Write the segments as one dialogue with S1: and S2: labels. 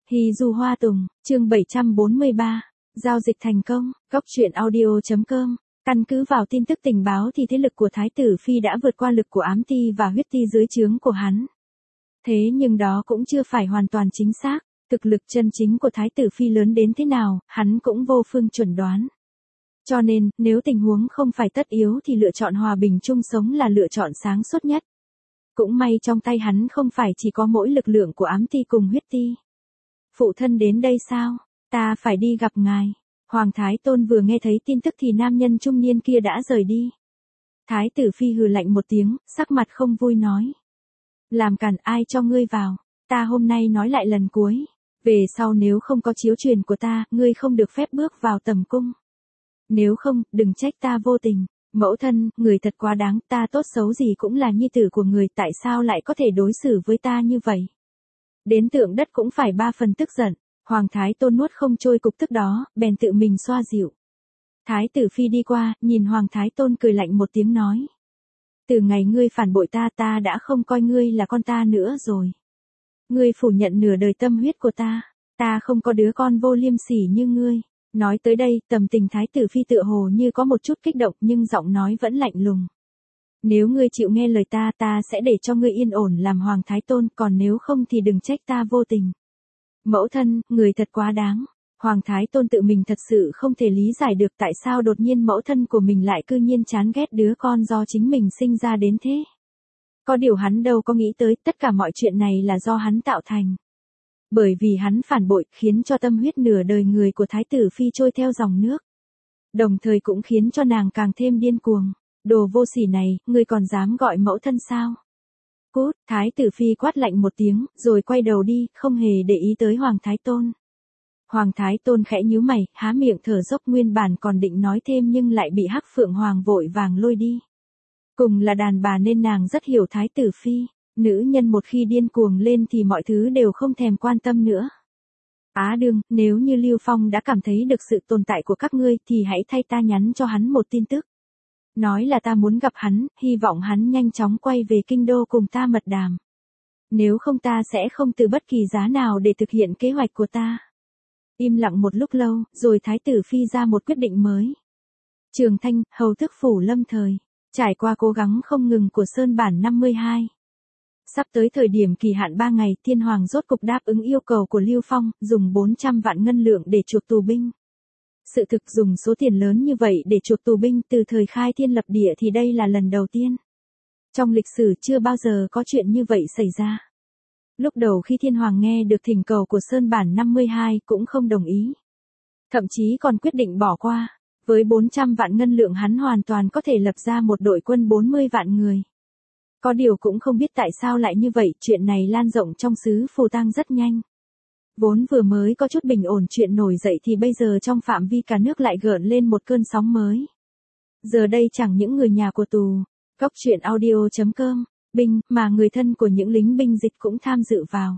S1: Hy Du Hoa Tùng, chương 743, giao dịch thành công, góc truyện audio.com. Căn cứ vào tin tức tình báo thì thế lực của Thái tử Phi đã vượt qua lực của ám ti và huyết ti dưới trướng của hắn. Thế nhưng đó cũng chưa phải hoàn toàn chính xác, thực lực chân chính của Thái tử Phi lớn đến thế nào, hắn cũng vô phương chuẩn đoán. Cho nên, nếu tình huống không phải tất yếu thì lựa chọn hòa bình chung sống là lựa chọn sáng suốt nhất. Cũng may trong tay hắn không phải chỉ có mỗi lực lượng của ám ti cùng huyết ti. Phụ thân đến đây sao? Ta phải đi gặp ngài. Hoàng Thái Tôn vừa nghe thấy tin tức thì nam nhân trung niên kia đã rời đi. Thái tử Phi hừ lạnh một tiếng, sắc mặt không vui nói. Làm cản, ai cho ngươi vào? Ta hôm nay nói lại lần cuối. Về sau nếu không có chiếu truyền của ta, ngươi không được phép bước vào tầm cung. Nếu không, đừng trách ta vô tình. Mẫu thân, người thật quá đáng, ta tốt xấu gì cũng là nhi tử của người, tại sao lại có thể đối xử với ta như vậy? Đến tượng đất cũng phải 3 phần tức giận. Hoàng Thái Tôn nuốt không trôi cục tức đó, bèn tự mình xoa dịu. Thái tử Phi đi qua, nhìn Hoàng Thái Tôn cười lạnh một tiếng nói. Từ ngày ngươi phản bội ta, ta đã không coi ngươi là con ta nữa rồi. Ngươi phủ nhận nửa đời tâm huyết của ta không có đứa con vô liêm sỉ như ngươi. Nói tới đây, tâm tình Thái tử Phi tựa hồ như có một chút kích động nhưng giọng nói vẫn lạnh lùng. Nếu ngươi chịu nghe lời ta sẽ để cho ngươi yên ổn làm Hoàng Thái Tôn, còn nếu không thì đừng trách ta vô tình. Mẫu thân, người thật quá đáng. Hoàng Thái Tôn tự mình thật sự không thể lý giải được tại sao đột nhiên mẫu thân của mình lại cư nhiên chán ghét đứa con do chính mình sinh ra đến thế. Có điều hắn đâu có nghĩ tới tất cả mọi chuyện này là do hắn tạo thành. Bởi vì hắn phản bội khiến cho tâm huyết nửa đời người của Thái tử Phi trôi theo dòng nước. Đồng thời cũng khiến cho nàng càng thêm điên cuồng. Đồ vô sỉ này, ngươi còn dám gọi mẫu thân sao? Cút, Thái tử Phi quát lạnh một tiếng, rồi quay đầu đi, không hề để ý tới Hoàng Thái Tôn. Hoàng Thái Tôn khẽ nhíu mày, há miệng thở dốc, nguyên bản còn định nói thêm nhưng lại bị Hắc Phượng Hoàng vội vàng lôi đi. Cùng là đàn bà nên nàng rất hiểu Thái tử Phi, nữ nhân một khi điên cuồng lên thì mọi thứ đều không thèm quan tâm nữa. Á đương, nếu như Lưu Phong đã cảm thấy được sự tồn tại của các ngươi thì hãy thay ta nhắn cho hắn một tin tức. Nói là ta muốn gặp hắn, hy vọng hắn nhanh chóng quay về kinh đô cùng ta mật đàm. Nếu không ta sẽ không từ bất kỳ giá nào để thực hiện kế hoạch của ta. Im lặng một lúc lâu, rồi Thái tử Phi ra một quyết định mới. Trường Thanh, hầu tước phủ Lâm Thời, trải qua cố gắng không ngừng của Sơn Bản 52. Sắp tới thời điểm kỳ hạn 3 ngày, Thiên Hoàng rốt cục đáp ứng yêu cầu của Lưu Phong, dùng 400 vạn ngân lượng để chuộc tù binh. Sự thực dùng số tiền lớn như vậy để chuộc tù binh từ thời khai thiên lập địa thì đây là lần đầu tiên. Trong lịch sử chưa bao giờ có chuyện như vậy xảy ra. Lúc đầu khi Thiên Hoàng nghe được thỉnh cầu của Sơn Bản 52 cũng không đồng ý. Thậm chí còn quyết định bỏ qua. Với 400 vạn ngân lượng hắn hoàn toàn có thể lập ra một đội quân 40 vạn người. Có điều cũng không biết tại sao lại như vậy, chuyện này lan rộng trong xứ Phù Tang rất nhanh. Vốn vừa mới có chút bình ổn chuyện nổi dậy thì bây giờ trong phạm vi cả nước lại gợn lên một cơn sóng mới. Giờ đây chẳng những người nhà của tù, góc truyện audio.com, binh, mà người thân của những lính binh dịch cũng tham dự vào.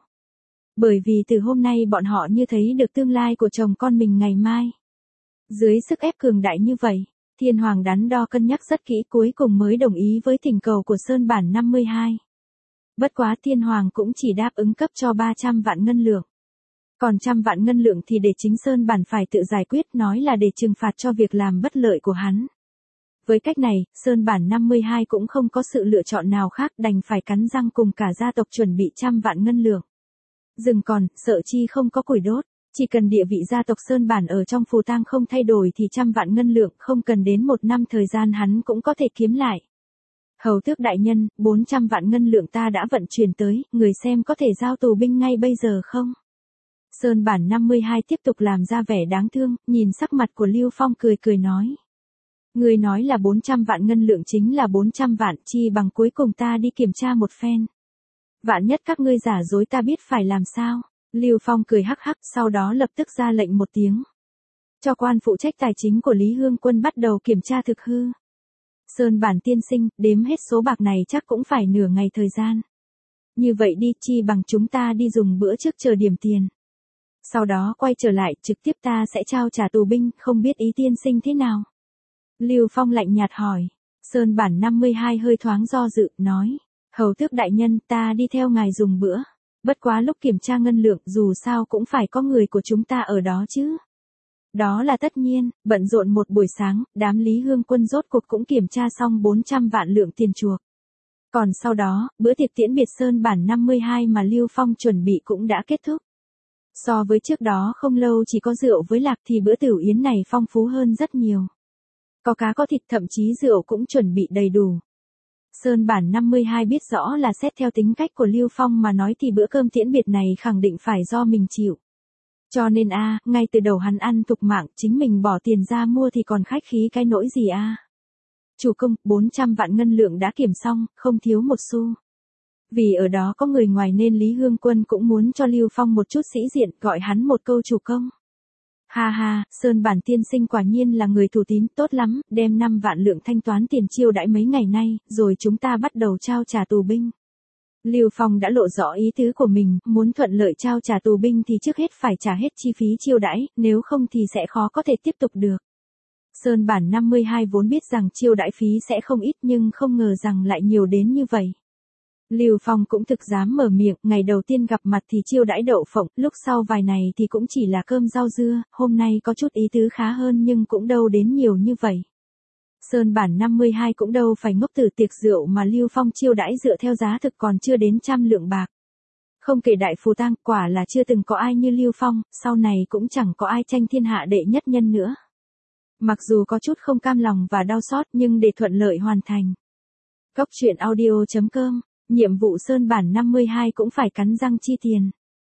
S1: Bởi vì từ hôm nay bọn họ như thấy được tương lai của chồng con mình ngày mai. Dưới sức ép cường đại như vậy, Thiên Hoàng đắn đo cân nhắc rất kỹ cuối cùng mới đồng ý với thỉnh cầu của Sơn Bản 52. Bất quá Thiên Hoàng cũng chỉ đáp ứng cấp cho 300 vạn ngân lượng. Còn 100 vạn ngân lượng thì để chính Sơn Bản phải tự giải quyết, nói là để trừng phạt cho việc làm bất lợi của hắn. Với cách này, Sơn Bản 52 cũng không có sự lựa chọn nào khác, đành phải cắn răng cùng cả gia tộc chuẩn bị 100 vạn ngân lượng. Dừng còn, sợ chi không có củi đốt, chỉ cần địa vị gia tộc Sơn Bản ở trong Phù Tang không thay đổi thì 100 vạn ngân lượng không cần đến 1 năm thời gian hắn cũng có thể kiếm lại. Hầu tước đại nhân, 400 vạn ngân lượng ta đã vận chuyển tới, người xem có thể giao tù binh ngay bây giờ không? Sơn Bản 52 tiếp tục làm ra vẻ đáng thương, nhìn sắc mặt của Lưu Phong cười cười nói. Người nói là 400 vạn ngân lượng chính là 400 vạn, chi bằng cuối cùng ta đi kiểm tra một phen. Vạn nhất các ngươi giả dối ta biết phải làm sao? Lưu Phong cười hắc hắc, sau đó lập tức ra lệnh một tiếng. Cho quan phụ trách tài chính của Lý Hương Quân bắt đầu kiểm tra thực hư. Sơn Bản tiên sinh, đếm hết số bạc này chắc cũng phải nửa ngày thời gian. Như vậy đi, chi bằng chúng ta đi dùng bữa trước chờ điểm tiền. Sau đó quay trở lại, trực tiếp ta sẽ trao trả tù binh, không biết ý tiên sinh thế nào? Lưu Phong lạnh nhạt hỏi. Sơn Bản 52 hơi thoáng do dự, nói. Hầu tước đại nhân, ta đi theo ngài dùng bữa. Bất quá lúc kiểm tra ngân lượng dù sao cũng phải có người của chúng ta ở đó chứ. Đó là tất nhiên, bận rộn một buổi sáng, đám Lý Hương Quân rốt cuộc cũng kiểm tra xong 400 vạn lượng tiền chuộc. Còn sau đó, bữa tiệc tiễn biệt Sơn Bản 52 mà Lưu Phong chuẩn bị cũng đã kết thúc. So với trước đó không lâu chỉ có rượu với lạc thì bữa tửu yến này phong phú hơn rất nhiều. Có cá có thịt thậm chí rượu cũng chuẩn bị đầy đủ. Sơn Bản 52 biết rõ là xét theo tính cách của Lưu Phong mà nói thì bữa cơm tiễn biệt này khẳng định phải do mình chịu. Cho nên ngay từ đầu hắn ăn tục mạng, chính mình bỏ tiền ra mua thì còn khách khí cái nỗi gì Chủ công, 400 vạn ngân lượng đã kiểm xong, không thiếu một xu. Vì ở đó có người ngoài nên Lý Hương Quân cũng muốn cho Lưu Phong một chút sĩ diện, gọi hắn một câu chủ công. Ha ha, Sơn Bản tiên sinh quả nhiên là người thủ tín, tốt lắm, đem 5 vạn lượng thanh toán tiền chiêu đãi mấy ngày nay, rồi chúng ta bắt đầu trao trả tù binh. Lưu Phong đã lộ rõ ý tứ của mình, muốn thuận lợi trao trả tù binh thì trước hết phải trả hết chi phí chiêu đãi, nếu không thì sẽ khó có thể tiếp tục được. Sơn Bản 52 vốn biết rằng chiêu đãi phí sẽ không ít nhưng không ngờ rằng lại nhiều đến như vậy. Lưu Phong cũng thực dám mở miệng, ngày đầu tiên gặp mặt thì chiêu đãi đậu phộng, lúc sau vài này thì cũng chỉ là cơm rau dưa, hôm nay có chút ý tứ khá hơn nhưng cũng đâu đến nhiều như vậy. Sơn Bản 52 cũng đâu phải ngốc từ tiệc rượu mà Lưu Phong chiêu đãi dựa theo giá thực còn chưa đến 100 lượng bạc. Không kể đại phù tang, quả là chưa từng có ai như Lưu Phong, sau này cũng chẳng có ai tranh thiên hạ đệ nhất nhân nữa. Mặc dù có chút không cam lòng và đau xót nhưng để thuận lợi hoàn thành. Góc truyện audio.com, nhiệm vụ Sơn Bản 52 cũng phải cắn răng chi tiền.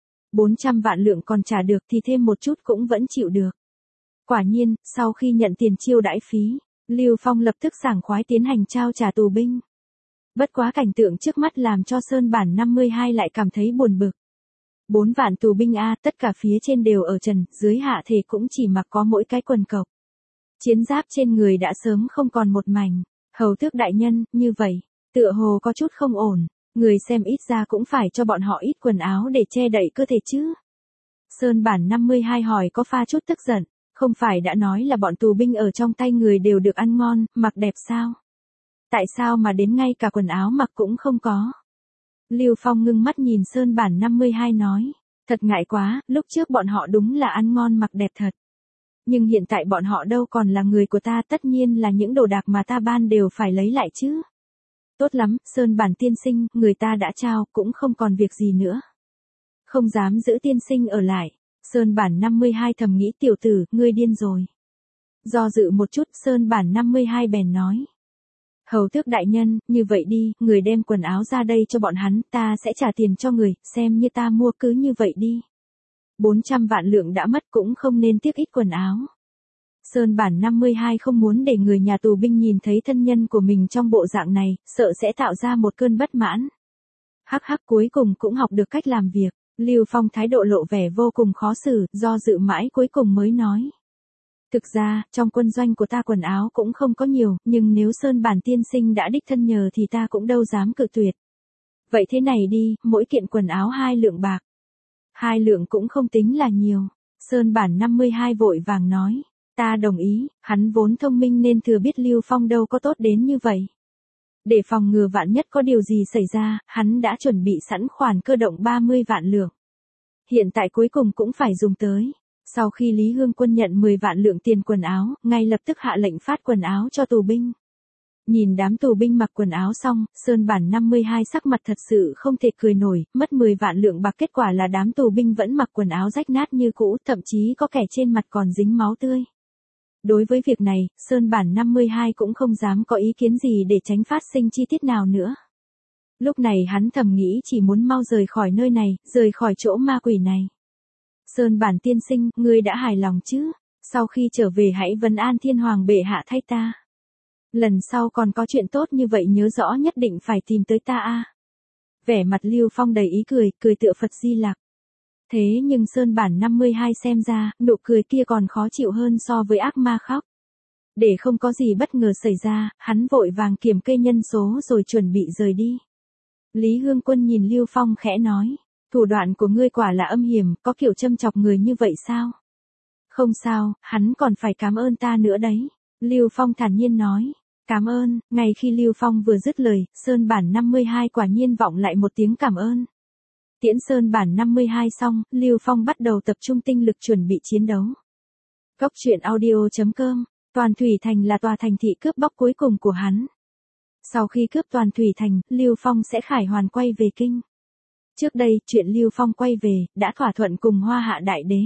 S1: 400 vạn lượng còn trả được thì thêm một chút cũng vẫn chịu được. Quả nhiên, sau khi nhận tiền chiêu đãi phí, Lưu Phong lập tức sảng khoái tiến hành trao trả tù binh. Bất quá cảnh tượng trước mắt làm cho Sơn Bản 52 lại cảm thấy buồn bực. 4 vạn tù binh tất cả phía trên đều ở trần, dưới hạ thể cũng chỉ mặc có mỗi cái quần cộc. Chiến giáp trên người đã sớm không còn một mảnh. Hầu tước đại nhân, như vậy, tựa hồ có chút không ổn, người xem ít ra cũng phải cho bọn họ ít quần áo để che đậy cơ thể chứ. Sơn Bản 52 hỏi có pha chút tức giận, không phải đã nói là bọn tù binh ở trong tay người đều được ăn ngon, mặc đẹp sao? Tại sao mà đến ngay cả quần áo mặc cũng không có? Lưu Phong ngưng mắt nhìn Sơn Bản 52 nói, thật ngại quá, lúc trước bọn họ đúng là ăn ngon mặc đẹp thật. Nhưng hiện tại bọn họ đâu còn là người của ta, tất nhiên là những đồ đạc mà ta ban đều phải lấy lại chứ. Tốt lắm, Sơn Bản tiên sinh, người ta đã trao, cũng không còn việc gì nữa. Không dám giữ tiên sinh ở lại. Sơn Bản 52 thầm nghĩ tiểu tử, ngươi điên rồi. Do dự một chút, Sơn Bản 52 bèn nói. Hầu tước đại nhân, như vậy đi, người đem quần áo ra đây cho bọn hắn, ta sẽ trả tiền cho người, xem như ta mua, cứ như vậy đi. 400 vạn lượng đã mất cũng không nên tiếc ít quần áo. Sơn Bản 52 không muốn để người nhà tù binh nhìn thấy thân nhân của mình trong bộ dạng này, sợ sẽ tạo ra một cơn bất mãn. Hắc hắc, cuối cùng cũng học được cách làm việc. Lưu Phong thái độ lộ vẻ vô cùng khó xử, do dự mãi cuối cùng mới nói. Thực ra, trong quân doanh của ta quần áo cũng không có nhiều, nhưng nếu Sơn Bản tiên sinh đã đích thân nhờ thì ta cũng đâu dám cự tuyệt. Vậy thế này đi, mỗi kiện quần áo 2 lượng bạc. 2 lượng cũng không tính là nhiều. Sơn Bản 52 vội vàng nói. Ta đồng ý, hắn vốn thông minh nên thừa biết Lưu Phong đâu có tốt đến như vậy. Để phòng ngừa vạn nhất có điều gì xảy ra, hắn đã chuẩn bị sẵn khoản cơ động 30 vạn lượng. Hiện tại cuối cùng cũng phải dùng tới. Sau khi Lý Hương Quân nhận 10 vạn lượng tiền quần áo, ngay lập tức hạ lệnh phát quần áo cho tù binh. Nhìn đám tù binh mặc quần áo xong, Sơn Bản 52 sắc mặt thật sự không thể cười nổi, mất 10 vạn lượng bạc, kết quả là đám tù binh vẫn mặc quần áo rách nát như cũ, thậm chí có kẻ trên mặt còn dính máu tươi. Đối với việc này, Sơn Bản 52 cũng không dám có ý kiến gì để tránh phát sinh chi tiết nào nữa. Lúc này hắn thầm nghĩ chỉ muốn mau rời khỏi nơi này, rời khỏi chỗ ma quỷ này. Sơn Bản tiên sinh, ngươi đã hài lòng chứ? Sau khi trở về hãy vấn an thiên hoàng bệ hạ thay ta. Lần sau còn có chuyện tốt như vậy nhớ rõ nhất định phải tìm tới ta Vẻ mặt Lưu Phong đầy ý cười, cười tựa Phật Di Lặc. Thế nhưng Sơn Bản 52 xem ra, nụ cười kia còn khó chịu hơn so với ác ma khóc. Để không có gì bất ngờ xảy ra, hắn vội vàng kiểm kê nhân số rồi chuẩn bị rời đi. Lý Hương Quân nhìn Lưu Phong khẽ nói, thủ đoạn của ngươi quả là âm hiểm, có kiểu châm chọc người như vậy sao? Không sao, hắn còn phải cảm ơn ta nữa đấy. Lưu Phong thản nhiên nói, cảm ơn. Ngay khi Lưu Phong vừa dứt lời, Sơn Bản 52 quả nhiên vọng lại một tiếng cảm ơn. Tiễn Sơn bản 52 xong, Lưu Phong bắt đầu tập trung tinh lực chuẩn bị chiến đấu. Góc truyện audio.com, Toàn Thủy Thành là tòa thành thị cướp bóc cuối cùng của hắn. Sau khi cướp Toàn Thủy Thành, Lưu Phong sẽ khải hoàn quay về kinh. Trước đây, chuyện Lưu Phong quay về, đã thỏa thuận cùng Hoa Hạ Đại Đế.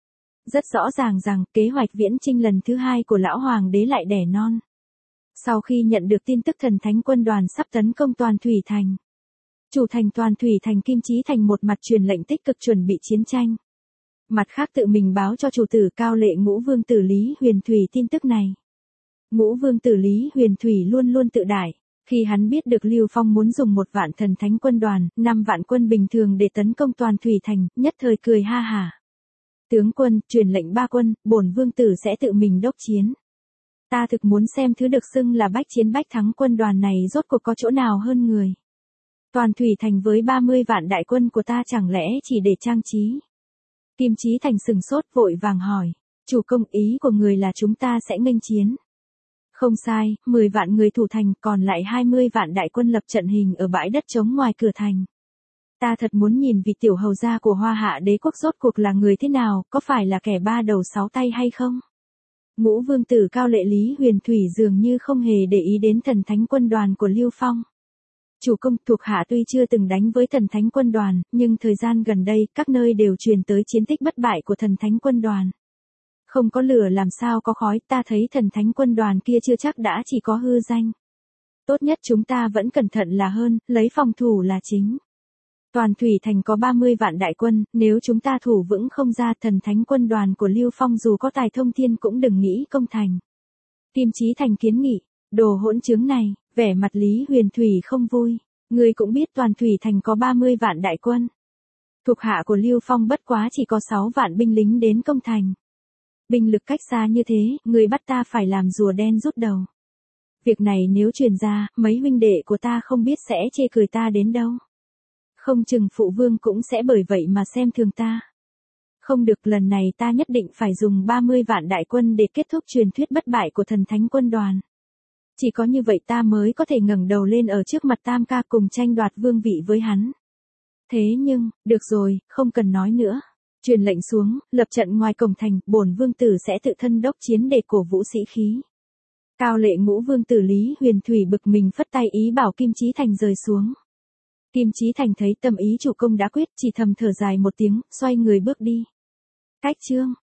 S1: Rất rõ ràng rằng, kế hoạch viễn chinh lần thứ 2 của lão hoàng đế lại đẻ non. Sau khi nhận được tin tức thần thánh quân đoàn sắp tấn công Toàn Thủy Thành, chủ thành Toàn Thủy Thành Kim Chí Thành một mặt truyền lệnh tích cực chuẩn bị chiến tranh. Mặt khác tự mình báo cho chủ tử Cao Lệ Ngũ Vương tử Lý Huyền Thủy tin tức này. Ngũ Vương tử Lý Huyền Thủy luôn luôn tự đại. Khi hắn biết được Lưu Phong muốn dùng 1 vạn thần thánh quân đoàn, 5 vạn quân bình thường để tấn công Toàn Thủy Thành, nhất thời cười ha hả. Tướng quân, truyền lệnh 3 quân, bổn vương tử sẽ tự mình đốc chiến. Ta thực muốn xem thứ được xưng là bách chiến bách thắng quân đoàn này rốt cuộc có chỗ nào hơn người. Toàn Thủy Thành với 30 vạn đại quân của ta chẳng lẽ chỉ để trang trí. Kim Chí Thành sừng sốt vội vàng hỏi, chủ công ý của người là chúng ta sẽ nghênh chiến. Không sai, 10 vạn người thủ thành còn lại 20 vạn đại quân lập trận hình ở bãi đất trống ngoài cửa thành. Ta thật muốn nhìn vị tiểu hầu gia của Hoa Hạ Đế quốc rốt cuộc là người thế nào, có phải là kẻ 3 đầu 6 tay hay không? Ngũ Vương tử Cao Lệ Lý Huyền Thủy dường như không hề để ý đến thần thánh quân đoàn của Lưu Phong. Chủ công, thuộc hạ tuy chưa từng đánh với thần thánh quân đoàn, nhưng thời gian gần đây các nơi đều truyền tới chiến tích bất bại của thần thánh quân đoàn. Không có lửa làm sao có khói, ta thấy thần thánh quân đoàn kia chưa chắc đã chỉ có hư danh. Tốt nhất chúng ta vẫn cẩn thận là hơn, lấy phòng thủ là chính. Toàn Thủy Thành có 30 vạn đại quân, nếu chúng ta thủ vững không ra thần thánh quân đoàn của Lưu Phong dù có tài thông thiên cũng đừng nghĩ công thành. Kim Chí Thành kiến nghị, đồ hỗn chứng này, vẻ mặt Lý Huyền Thủy không vui. Người cũng biết Toàn Thủy Thành có 30 vạn đại quân. Thuộc hạ của Lưu Phong bất quá chỉ có 6 vạn binh lính đến công thành. Binh lực cách xa như thế, người bắt ta phải làm rùa đen rút đầu. Việc này nếu truyền ra, mấy huynh đệ của ta không biết sẽ chê cười ta đến đâu. Không chừng phụ vương cũng sẽ bởi vậy mà xem thường ta. Không được, lần này ta nhất định phải dùng 30 vạn đại quân để kết thúc truyền thuyết bất bại của thần thánh quân đoàn. Chỉ có như vậy ta mới có thể ngẩng đầu lên ở trước mặt Tam ca cùng tranh đoạt vương vị với hắn. Thế nhưng, được rồi, không cần nói nữa. Truyền lệnh xuống, lập trận ngoài cổng thành, bổn vương tử sẽ tự thân đốc chiến để cổ vũ sĩ khí. Cao Lệ Ngũ Vương tử Lý Huyền Thủy bực mình phất tay ý bảo Kim Chí Thành rời xuống. Kim Chí Thành thấy tâm ý chủ công đã quyết, chỉ thầm thở dài một tiếng, xoay người bước đi. Cách chương